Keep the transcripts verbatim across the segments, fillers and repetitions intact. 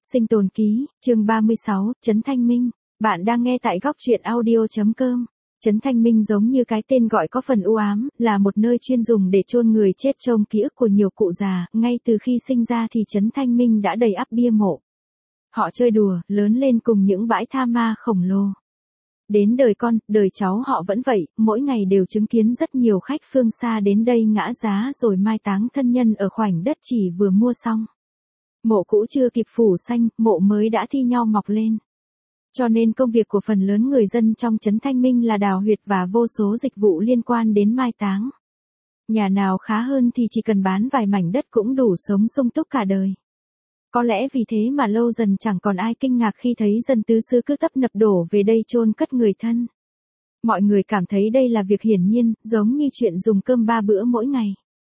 Sinh tồn ký, chương ba mươi sáu, Trấn Thanh Minh. Bạn đang nghe tại góc truyện audio.com. Trấn Thanh Minh giống như cái tên gọi có phần u ám, là một nơi chuyên dùng để chôn người chết trong ký ức của nhiều cụ già. Ngay từ khi sinh ra thì Trấn Thanh Minh đã đầy ắp bia mộ. Họ chơi đùa, lớn lên cùng những bãi tha ma khổng lồ. Đến đời con, đời cháu họ vẫn vậy, mỗi ngày đều chứng kiến rất nhiều khách phương xa đến đây ngã giá rồi mai táng thân nhân ở khoảnh đất chỉ vừa mua xong. Mộ cũ chưa kịp phủ xanh, mộ mới đã thi nhau mọc lên. Cho nên công việc của phần lớn người dân trong Trấn Thanh Minh là đào huyệt và vô số dịch vụ liên quan đến mai táng. Nhà nào khá hơn thì chỉ cần bán vài mảnh đất cũng đủ sống sung túc cả đời. Có lẽ vì thế mà lâu dần chẳng còn ai kinh ngạc khi thấy dân tứ xứ cứ tấp nập đổ về đây chôn cất người thân. Mọi người cảm thấy đây là việc hiển nhiên, giống như chuyện dùng cơm ba bữa mỗi ngày.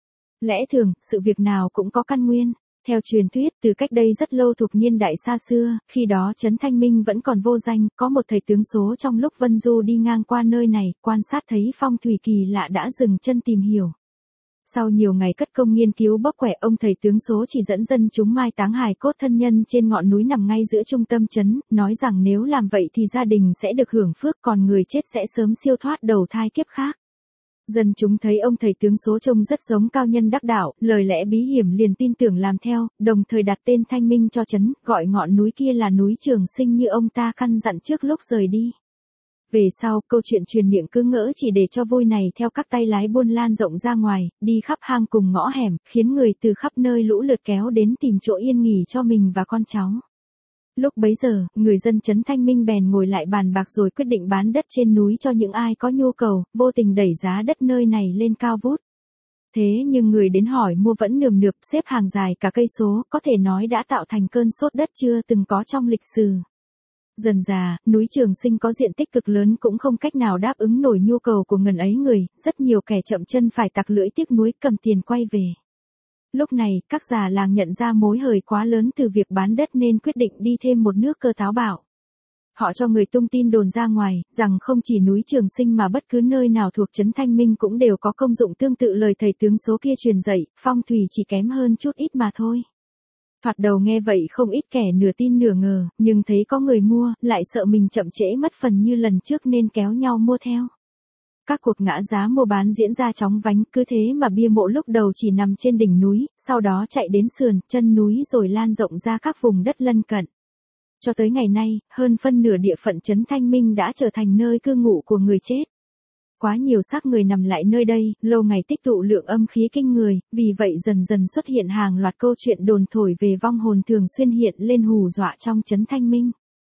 Lẽ thường, sự việc nào cũng có căn nguyên. Theo truyền thuyết, từ cách đây rất lâu thuộc niên đại xa xưa, khi đó Trấn Thanh Minh vẫn còn vô danh, có một thầy tướng số trong lúc Vân Du đi ngang qua nơi này, quan sát thấy phong thủy kỳ lạ đã dừng chân tìm hiểu. Sau nhiều ngày cất công nghiên cứu bóc quẻ, ông thầy tướng số chỉ dẫn dân chúng mai táng hài cốt thân nhân trên ngọn núi nằm ngay giữa trung tâm trấn, nói rằng nếu làm vậy thì gia đình sẽ được hưởng phước, còn người chết sẽ sớm siêu thoát đầu thai kiếp khác. Dân chúng thấy ông thầy tướng số trông rất giống cao nhân đắc đạo, lời lẽ bí hiểm liền tin tưởng làm theo, đồng thời đặt tên Thanh Minh cho trấn, gọi ngọn núi kia là núi Trường Sinh như ông ta căn dặn trước lúc rời đi. Về sau, câu chuyện truyền miệng cứ ngỡ chỉ để cho vui này theo các tay lái buôn lan rộng ra ngoài, đi khắp hang cùng ngõ hẻm, khiến người từ khắp nơi lũ lượt kéo đến tìm chỗ yên nghỉ cho mình và con cháu. Lúc bấy giờ, người dân Trấn Thanh Minh bèn ngồi lại bàn bạc rồi quyết định bán đất trên núi cho những ai có nhu cầu, vô tình đẩy giá đất nơi này lên cao vút. Thế nhưng người đến hỏi mua vẫn nườm nượp, xếp hàng dài cả cây số, có thể nói đã tạo thành cơn sốt đất chưa từng có trong lịch sử. Dần dà, núi Trường Sinh có diện tích cực lớn cũng không cách nào đáp ứng nổi nhu cầu của ngần ấy người, rất nhiều kẻ chậm chân phải tặc lưỡi tiếc nuối cầm tiền quay về. Lúc này, các già làng nhận ra mối hời quá lớn từ việc bán đất nên quyết định đi thêm một nước cơ táo bạo. Họ cho người tung tin đồn ra ngoài, rằng không chỉ núi Trường Sinh mà bất cứ nơi nào thuộc Trấn Thanh Minh cũng đều có công dụng tương tự lời thầy tướng số kia truyền dạy, phong thủy chỉ kém hơn chút ít mà thôi. Thoạt đầu nghe vậy không ít kẻ nửa tin nửa ngờ, nhưng thấy có người mua, lại sợ mình chậm trễ mất phần như lần trước nên kéo nhau mua theo. Các cuộc ngã giá mua bán diễn ra chóng vánh, cứ thế mà bia mộ lúc đầu chỉ nằm trên đỉnh núi, sau đó chạy đến sườn, chân núi rồi lan rộng ra các vùng đất lân cận. Cho tới ngày nay, hơn phân nửa địa phận Trấn Thanh Minh đã trở thành nơi cư ngụ của người chết. Quá nhiều xác người nằm lại nơi đây, lâu ngày tích tụ lượng âm khí kinh người, vì vậy dần dần xuất hiện hàng loạt câu chuyện đồn thổi về vong hồn thường xuyên hiện lên hù dọa trong Trấn Thanh Minh.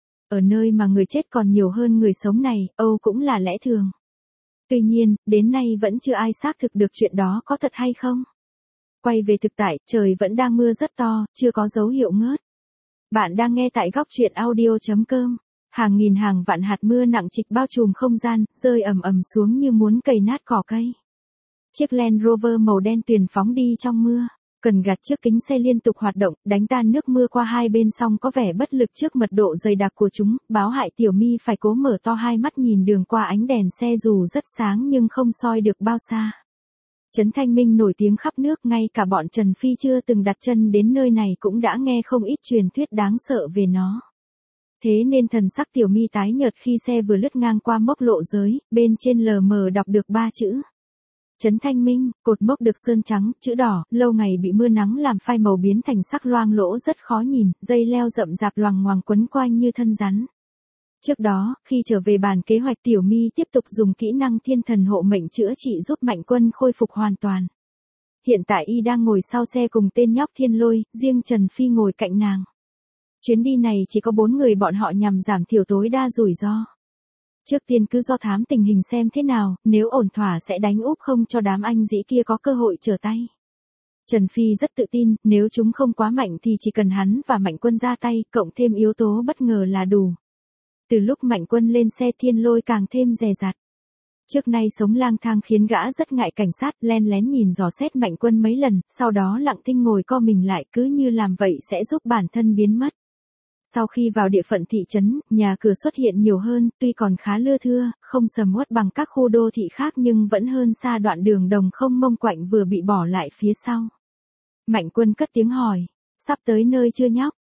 Ở nơi mà người chết còn nhiều hơn người sống này, âu cũng là lẽ thường. Tuy nhiên, đến nay vẫn chưa ai xác thực được chuyện đó có thật hay không. Quay về thực tại, trời vẫn đang mưa rất to, chưa có dấu hiệu ngớt. Bạn đang nghe tại góc truyện audio.com. Hàng nghìn hàng vạn hạt mưa nặng trịch bao trùm không gian, rơi ầm ầm xuống như muốn cày nát cỏ cây. Chiếc Land Rover màu đen tuyền phóng đi trong mưa. Cần gạt trước kính xe liên tục hoạt động, đánh tan nước mưa qua hai bên song có vẻ bất lực trước mật độ dày đặc của chúng, báo hại Tiểu My phải cố mở to hai mắt nhìn đường qua ánh đèn xe dù rất sáng nhưng không soi được bao xa. Trấn Thanh Minh nổi tiếng khắp nước, ngay cả bọn Trần Phi chưa từng đặt chân đến nơi này cũng đã nghe không ít truyền thuyết đáng sợ về nó. Thế nên thần sắc Tiểu My tái nhợt khi xe vừa lướt ngang qua mốc lộ giới, bên trên lờ mờ đọc được ba chữ. Trấn Thanh Minh, cột mốc được sơn trắng, chữ đỏ, lâu ngày bị mưa nắng làm phai màu biến thành sắc loang lỗ rất khó nhìn, dây leo rậm rạp loằng ngoằng quấn quanh như thân rắn. Trước đó, khi trở về bàn kế hoạch Tiểu My tiếp tục dùng kỹ năng thiên thần hộ mệnh chữa trị giúp Mạnh Quân khôi phục hoàn toàn. Hiện tại y đang ngồi sau xe cùng tên nhóc Thiên Lôi, riêng Trần Phi ngồi cạnh nàng. Chuyến đi này chỉ có bốn người bọn họ nhằm giảm thiểu tối đa rủi ro. Trước tiên cứ do thám tình hình xem thế nào, nếu ổn thỏa sẽ đánh úp không cho đám anh dĩ kia có cơ hội trở tay. Trần Phi rất tự tin, nếu chúng không quá mạnh thì chỉ cần hắn và Mạnh Quân ra tay, cộng thêm yếu tố bất ngờ là đủ. Từ lúc Mạnh Quân lên xe Thiên Lôi càng thêm dè dặt. Trước nay sống lang thang khiến gã rất ngại cảnh sát, len lén nhìn dò xét Mạnh Quân mấy lần, sau đó lặng thinh ngồi co mình lại, cứ như làm vậy sẽ giúp bản thân biến mất. Sau khi vào địa phận thị trấn, nhà cửa xuất hiện nhiều hơn, tuy còn khá lưa thưa, không sầm uất bằng các khu đô thị khác nhưng vẫn hơn xa đoạn đường đồng không mông quạnh vừa bị bỏ lại phía sau. Mạnh Quân cất tiếng hỏi, sắp tới nơi chưa nhóc?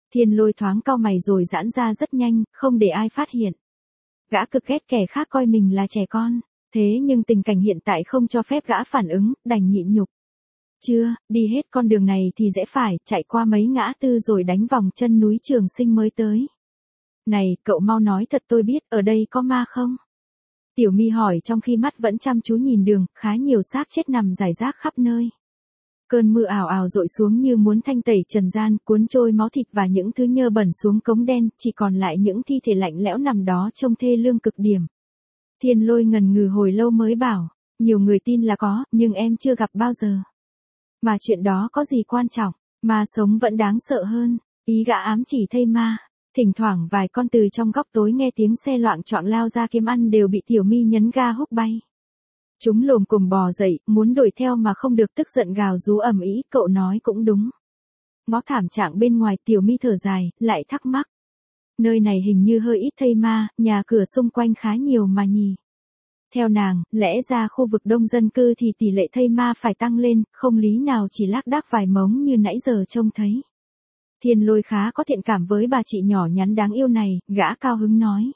Thiên Lôi thoáng cau mày rồi giãn ra rất nhanh, không để ai phát hiện. Gã cực ghét kẻ khác coi mình là trẻ con, thế nhưng tình cảnh hiện tại không cho phép gã phản ứng, đành nhịn nhục. Chưa, đi hết con đường này thì rẽ phải, chạy qua mấy ngã tư rồi đánh vòng chân núi Trường Sinh mới tới. Này, cậu mau nói thật tôi biết, ở đây có ma không? Tiểu My hỏi trong khi mắt vẫn chăm chú nhìn đường, khá nhiều xác chết nằm rải rác khắp nơi. Cơn mưa ảo ảo dội xuống như muốn thanh tẩy trần gian, cuốn trôi máu thịt và những thứ nhơ bẩn xuống cống đen, chỉ còn lại những thi thể lạnh lẽo nằm đó trông thê lương cực điểm. Thiên Lôi ngần ngừ hồi lâu mới bảo, nhiều người tin là có, nhưng em chưa gặp bao giờ. Mà chuyện đó có gì quan trọng, ma sống vẫn đáng sợ hơn, ý gã ám chỉ thây ma. Thỉnh thoảng vài con từ trong góc tối nghe tiếng xe loạng choạng lao ra kiếm ăn đều bị Tiểu My nhấn ga húc bay. Chúng lồm cồm bò dậy, muốn đuổi theo mà không được tức giận gào rú ầm ĩ, cậu nói cũng đúng. Ngó thảm trạng bên ngoài Tiểu My thở dài, lại thắc mắc. Nơi này hình như hơi ít thây ma, nhà cửa xung quanh khá nhiều mà nhỉ. Theo nàng, lẽ ra khu vực đông dân cư thì tỷ lệ thây ma phải tăng lên, không lý nào chỉ lác đác vài mống như nãy giờ trông thấy. Thiên Lôi khá có thiện cảm với bà chị nhỏ nhắn đáng yêu này, gã cao hứng nói.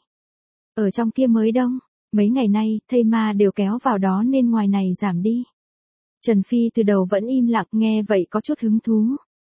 Ở trong kia mới đông, mấy ngày nay, thây ma đều kéo vào đó nên ngoài này giảm đi. Trần Phi từ đầu vẫn im lặng nghe vậy có chút hứng thú.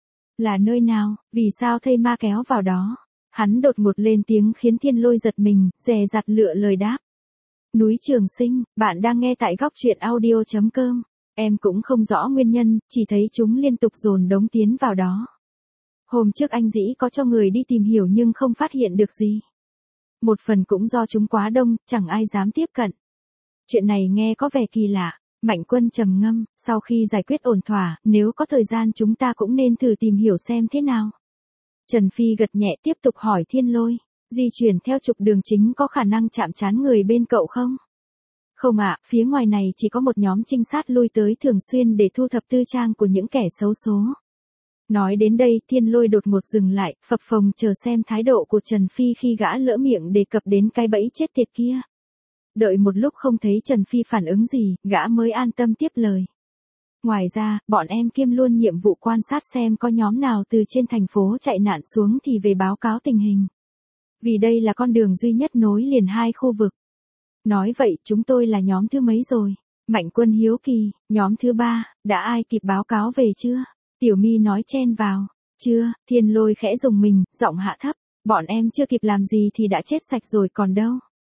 Là nơi nào, vì sao thây ma kéo vào đó? Hắn đột ngột lên tiếng khiến Thiên Lôi giật mình, dè dặt lựa lời đáp. Núi Trường Sinh, bạn đang nghe tại góc truyện audio chấm com. Em cũng không rõ nguyên nhân, chỉ thấy chúng liên tục dồn đống tiến vào đó. Hôm trước anh dĩ có cho người đi tìm hiểu nhưng không phát hiện được gì. Một phần cũng do chúng quá đông, chẳng ai dám tiếp cận. Chuyện này nghe có vẻ kỳ lạ. Mạnh Quân trầm ngâm, sau khi giải quyết ổn thỏa, nếu có thời gian chúng ta cũng nên thử tìm hiểu xem thế nào. Trần Phi gật nhẹ tiếp tục hỏi Thiên Lôi, di chuyển theo trục đường chính có khả năng chạm trán người bên cậu không? Không ạ, phía ngoài này chỉ có một nhóm trinh sát lui tới thường xuyên để thu thập tư trang của những kẻ xấu số. Nói đến đây Thiên Lôi đột ngột dừng lại, phập phồng chờ xem thái độ của Trần Phi khi gã lỡ miệng đề cập đến cái bẫy chết tiệt kia. Đợi một lúc không thấy Trần Phi phản ứng gì, gã mới an tâm tiếp lời. Ngoài ra, bọn em kiêm luôn nhiệm vụ quan sát xem có nhóm nào từ trên thành phố chạy nạn xuống thì về báo cáo tình hình. Vì đây là con đường duy nhất nối liền hai khu vực. Nói vậy chúng tôi là nhóm thứ mấy rồi? Mạnh Quân hiếu kỳ, nhóm thứ ba, đã ai kịp báo cáo về chưa? Tiểu My nói chen vào. Chưa, Thiên Lôi khẽ dùng mình, giọng hạ thấp. Bọn em chưa kịp làm gì thì đã chết sạch rồi còn đâu.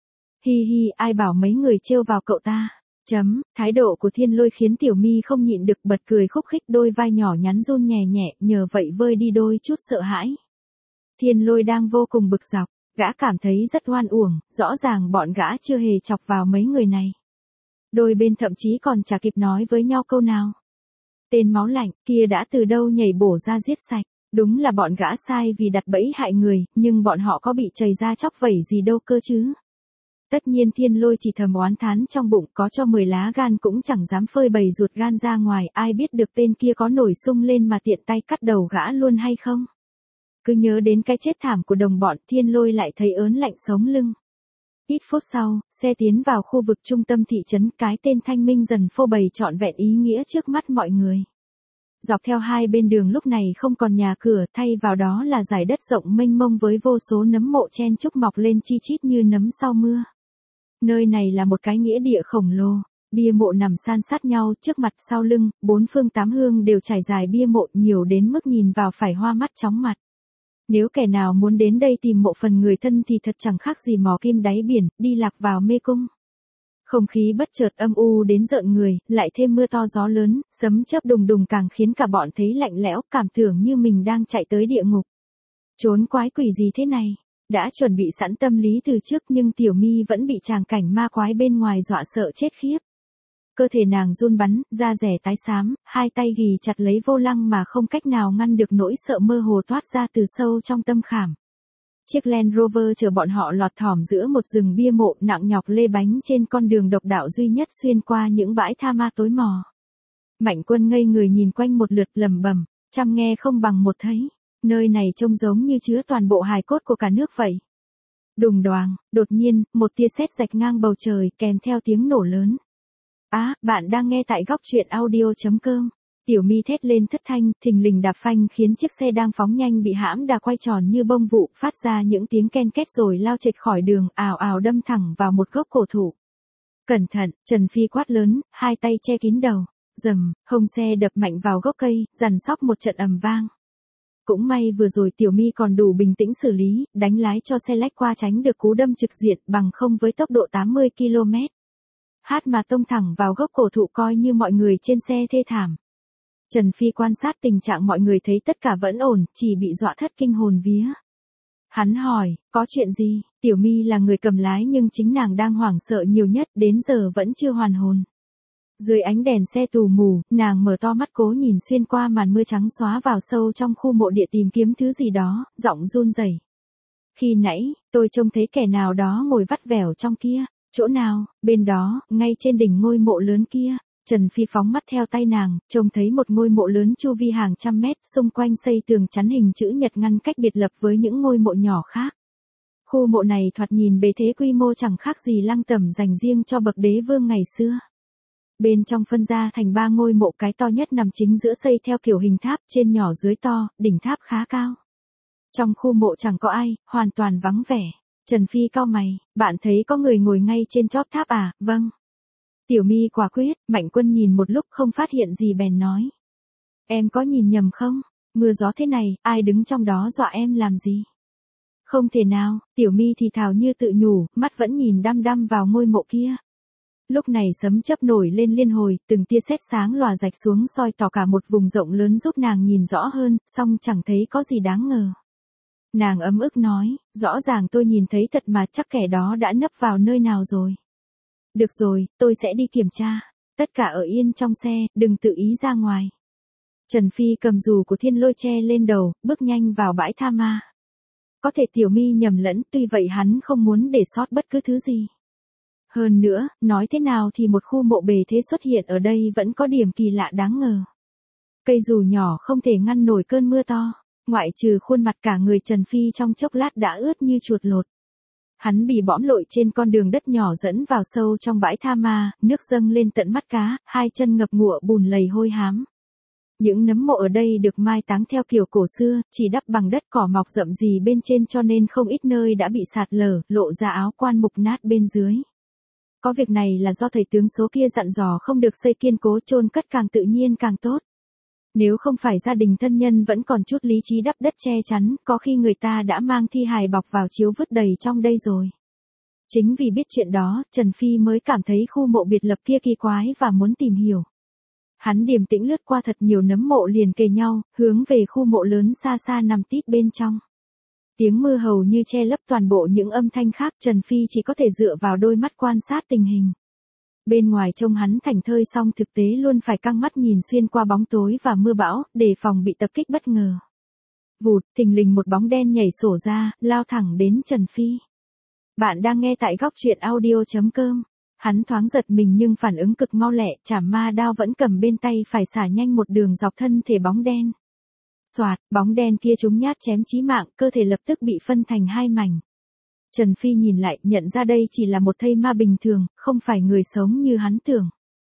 Hi hi, ai bảo mấy người trêu vào cậu ta. Chấm, thái độ của Thiên Lôi khiến Tiểu My không nhịn được bật cười khúc khích, đôi vai nhỏ nhắn run nhẹ nhẹ, nhờ vậy vơi đi đôi chút sợ hãi. Thiên Lôi đang vô cùng bực dọc, gã cảm thấy rất oan uổng, rõ ràng bọn gã chưa hề chọc vào mấy người này. Đôi bên thậm chí còn chả kịp nói với nhau câu nào. Tên máu lạnh kia đã từ đâu nhảy bổ ra giết sạch, đúng là bọn gã sai vì đặt bẫy hại người, nhưng bọn họ có bị chày ra chóc vẩy gì đâu cơ chứ. Tất nhiên Thiên Lôi chỉ thầm oán thán trong bụng, có cho mười lá gan cũng chẳng dám phơi bày ruột gan ra ngoài, ai biết được tên kia có nổi sung lên mà tiện tay cắt đầu gã luôn hay không. Cứ nhớ đến cái chết thảm của đồng bọn, Thiên Lôi lại thấy ớn lạnh sống lưng. Ít phút sau, xe tiến vào khu vực trung tâm thị trấn, cái tên Thanh Minh dần phô bày trọn vẹn ý nghĩa trước mắt mọi người. Dọc theo hai bên đường lúc này không còn nhà cửa, thay vào đó là dải đất rộng mênh mông với vô số nấm mộ chen chúc mọc lên chi chít như nấm sau mưa. Nơi này là một cái nghĩa địa khổng lồ, bia mộ nằm san sát nhau, trước mặt sau lưng, bốn phương tám hướng đều trải dài bia mộ, nhiều đến mức nhìn vào phải hoa mắt chóng mặt. Nếu kẻ nào muốn đến đây tìm mộ phần người thân thì thật chẳng khác gì mò kim đáy biển, đi lạc vào mê cung. Không khí bất chợt âm u đến rợn người, lại thêm mưa to gió lớn, sấm chớp đùng đùng càng khiến cả bọn thấy lạnh lẽo, cảm tưởng như mình đang chạy tới địa ngục. Trốn quái quỷ gì thế này? Đã chuẩn bị sẵn tâm lý từ trước nhưng Tiểu My vẫn bị tràng cảnh ma quái bên ngoài dọa sợ chết khiếp. Cơ thể nàng run bắn, da rẻ tái xám, hai tay ghì chặt lấy vô lăng mà không cách nào ngăn được nỗi sợ mơ hồ toát ra từ sâu trong tâm khảm. Chiếc Land Rover chở bọn họ lọt thỏm giữa một rừng bia mộ, nặng nhọc lê bánh trên con đường độc đạo duy nhất xuyên qua những bãi tha ma tối mò. Mạnh Quân ngây người nhìn quanh một lượt lẩm bẩm, chăm nghe không bằng một thấy. Nơi này trông giống như chứa toàn bộ hài cốt của cả nước vậy. Đùng đoàng, đột nhiên, một tia sét rạch ngang bầu trời kèm theo tiếng nổ lớn. Á, à, bạn đang nghe tại góc truyện audio chấm com. Tiểu My thét lên thất thanh, thình lình đạp phanh khiến chiếc xe đang phóng nhanh bị hãm đà quay tròn như bông vụ, phát ra những tiếng ken két rồi lao chệch khỏi đường, ào ào đâm thẳng vào một gốc cổ thụ. Cẩn thận, Trần Phi quát lớn, hai tay che kín đầu. Rầm, hông xe đập mạnh vào gốc cây, rằn xóc một trận ầm vang. Cũng may vừa rồi Tiểu My còn đủ bình tĩnh xử lý, đánh lái cho xe lách qua tránh được cú đâm trực diện, bằng không với tốc độ tám mươi ki lô mét. Hát mà tông thẳng vào gốc cổ thụ coi như mọi người trên xe thê thảm. Trần Phi quan sát tình trạng mọi người thấy tất cả vẫn ổn, chỉ bị dọa thất kinh hồn vía. Hắn hỏi, có chuyện gì? Tiểu My là người cầm lái nhưng chính nàng đang hoảng sợ nhiều nhất, đến giờ vẫn chưa hoàn hồn. Dưới ánh đèn xe tù mù, nàng mở to mắt cố nhìn xuyên qua màn mưa trắng xóa vào sâu trong khu mộ địa tìm kiếm thứ gì đó, giọng run rẩy. Khi nãy, tôi trông thấy kẻ nào đó ngồi vắt vẻo trong kia. Chỗ nào? Bên đó, ngay trên đỉnh ngôi mộ lớn kia. Trần Phi phóng mắt theo tay nàng, trông thấy một ngôi mộ lớn chu vi hàng trăm mét, xung quanh xây tường chắn hình chữ nhật ngăn cách biệt lập với những ngôi mộ nhỏ khác. Khu mộ này thoạt nhìn bề thế quy mô chẳng khác gì lăng tẩm dành riêng cho bậc đế vương ngày xưa. Bên trong phân ra thành ba ngôi mộ, cái to nhất nằm chính giữa xây theo kiểu hình tháp, trên nhỏ dưới to, đỉnh tháp khá cao. Trong khu mộ chẳng có ai, hoàn toàn vắng vẻ. Trần Phi cau mày, bạn thấy có người ngồi ngay trên chóp tháp à? Vâng. Tiểu My quả quyết, Mạnh Quân nhìn một lúc không phát hiện gì bèn nói. Em có nhìn nhầm không? Mưa gió thế này, ai đứng trong đó dọa em làm gì? Không thể nào, Tiểu My thì thào như tự nhủ, mắt vẫn nhìn đăm đăm vào ngôi mộ kia. Lúc này sấm chớp nổi lên liên hồi, từng tia sét sáng lòa rạch xuống soi tỏ cả một vùng rộng lớn giúp nàng nhìn rõ hơn, song chẳng thấy có gì đáng ngờ. Nàng ấm ức nói, rõ ràng tôi nhìn thấy thật mà, chắc kẻ đó đã nấp vào nơi nào rồi. Được rồi, tôi sẽ đi kiểm tra. Tất cả ở yên trong xe, đừng tự ý ra ngoài. Trần Phi cầm dù của Thiên Lôi che lên đầu, bước nhanh vào bãi tha ma. Có thể Tiểu My nhầm lẫn, tuy vậy hắn không muốn để sót bất cứ thứ gì. Hơn nữa, nói thế nào thì một khu mộ bề thế xuất hiện ở đây vẫn có điểm kỳ lạ đáng ngờ. Cây dù nhỏ không thể ngăn nổi cơn mưa to, ngoại trừ khuôn mặt cả người Trần Phi trong chốc lát đã ướt như chuột lột. Hắn bị bõm lội trên con đường đất nhỏ dẫn vào sâu trong bãi tha ma, nước dâng lên tận mắt cá, hai chân ngập ngụa bùn lầy hôi hám. Những nấm mộ ở đây được mai táng theo kiểu cổ xưa, chỉ đắp bằng đất cỏ mọc rậm rì bên trên cho nên không ít nơi đã bị sạt lở, lộ ra áo quan mục nát bên dưới. Có việc này là do thầy tướng số kia dặn dò không được xây kiên cố, chôn cất càng tự nhiên càng tốt. Nếu không phải gia đình thân nhân vẫn còn chút lý trí đắp đất che chắn, có khi người ta đã mang thi hài bọc vào chiếu vứt đầy trong đây rồi. Chính vì biết chuyện đó, Trần Phi mới cảm thấy khu mộ biệt lập kia kỳ quái và muốn tìm hiểu. Hắn điềm tĩnh lướt qua thật nhiều nấm mộ liền kề nhau, hướng về khu mộ lớn xa xa nằm tít bên trong. Tiếng mưa hầu như che lấp toàn bộ những âm thanh khác, Trần Phi chỉ có thể dựa vào đôi mắt quan sát tình hình. Bên ngoài trông hắn thảnh thơi song thực tế luôn phải căng mắt nhìn xuyên qua bóng tối và mưa bão, đề phòng bị tập kích bất ngờ. Vụt, thình lình một bóng đen nhảy sổ ra, lao thẳng đến Trần Phi. Bạn đang nghe tại góc truyện audio chấm com. Hắn thoáng giật mình nhưng phản ứng cực mau lẹ, chảm ma đao vẫn cầm bên tay phải xả nhanh một đường dọc thân thể bóng đen. Soạt, bóng đen kia trúng nhát chém chí mạng, cơ thể lập tức bị phân thành hai mảnh. Trần Phi nhìn lại, nhận ra đây chỉ là một thây ma bình thường, không phải người sống như hắn tưởng.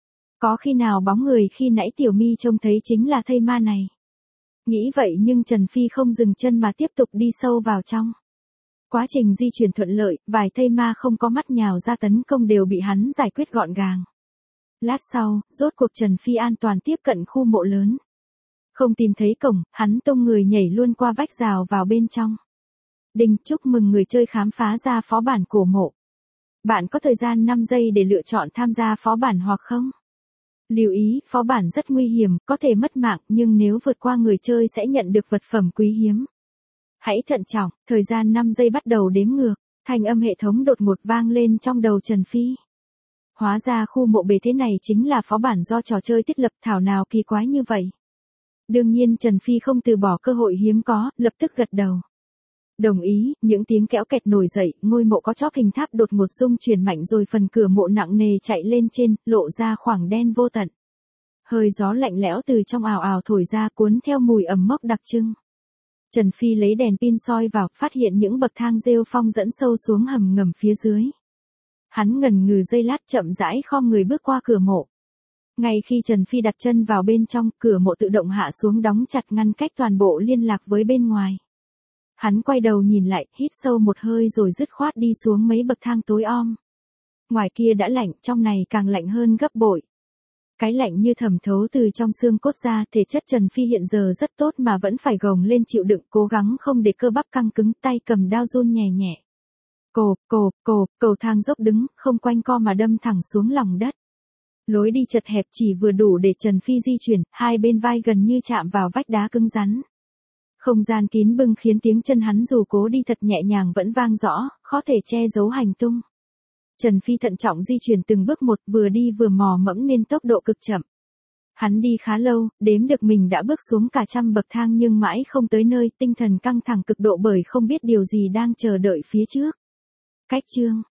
Có khi nào bóng người khi nãy Tiểu My trông thấy chính là thây ma này? Nghĩ vậy nhưng Trần Phi không dừng chân mà tiếp tục đi sâu vào trong. Quá trình di chuyển thuận lợi, vài thây ma không có mắt nhào ra tấn công đều bị hắn giải quyết gọn gàng. Lát sau, rốt cuộc Trần Phi an toàn tiếp cận khu mộ lớn. Không tìm thấy cổng, hắn tung người nhảy luôn qua vách rào vào bên trong. Đinh, chúc mừng người chơi khám phá ra phó bản cổ mộ. Bạn có thời gian năm giây để lựa chọn tham gia phó bản hoặc không? Lưu ý, phó bản rất nguy hiểm, có thể mất mạng, nhưng nếu vượt qua người chơi sẽ nhận được vật phẩm quý hiếm. Hãy thận trọng, thời gian năm giây bắt đầu đếm ngược, thanh âm hệ thống đột ngột vang lên trong đầu Trần Phi. Hóa ra khu mộ bề thế này chính là phó bản do trò chơi thiết lập, thảo nào kỳ quái như vậy. Đương nhiên Trần Phi không từ bỏ cơ hội hiếm có, lập tức gật đầu. Đồng ý, những tiếng kéo kẹt nổi dậy, ngôi mộ có chóp hình tháp đột ngột rung chuyển mạnh rồi phần cửa mộ nặng nề chạy lên trên, lộ ra khoảng đen vô tận. Hơi gió lạnh lẽo từ trong ào ào thổi ra cuốn theo mùi ẩm mốc đặc trưng. Trần Phi lấy đèn pin soi vào, phát hiện những bậc thang rêu phong dẫn sâu xuống hầm ngầm phía dưới. Hắn ngần ngừ giây lát chậm rãi khom người bước qua cửa mộ. Ngay khi Trần Phi đặt chân vào bên trong, cửa mộ tự động hạ xuống đóng chặt ngăn cách toàn bộ liên lạc với bên ngoài. Hắn quay đầu nhìn lại, hít sâu một hơi rồi dứt khoát đi xuống mấy bậc thang tối om. Ngoài kia đã lạnh, trong này càng lạnh hơn gấp bội. Cái lạnh như thẩm thấu từ trong xương cốt ra, thể chất Trần Phi hiện giờ rất tốt mà vẫn phải gồng lên chịu đựng, cố gắng không để cơ bắp căng cứng, tay cầm đao run nhẹ nhẹ. Cộp, cộp, cộp, cầu thang dốc đứng, không quanh co mà đâm thẳng xuống lòng đất. Lối đi chật hẹp chỉ vừa đủ để Trần Phi di chuyển, hai bên vai gần như chạm vào vách đá cứng rắn. Không gian kín bưng khiến tiếng chân hắn dù cố đi thật nhẹ nhàng vẫn vang rõ, khó thể che giấu hành tung. Trần Phi thận trọng di chuyển từng bước một, vừa đi vừa mò mẫm nên tốc độ cực chậm. Hắn đi khá lâu, đếm được mình đã bước xuống cả trăm bậc thang nhưng mãi không tới nơi, tinh thần căng thẳng cực độ bởi không biết điều gì đang chờ đợi phía trước. Cách chương